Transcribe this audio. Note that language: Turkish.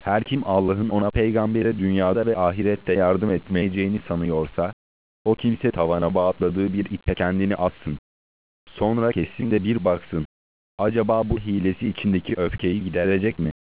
Her kim Allah'ın ona peygambere dünyada ve ahirette yardım etmeyeceğini sanıyorsa, o kimse tavana bağladığı bir ipe kendini assın. Sonra kessin de bir baksın. Acaba bu hilesi içindeki öfkeyi giderecek mi?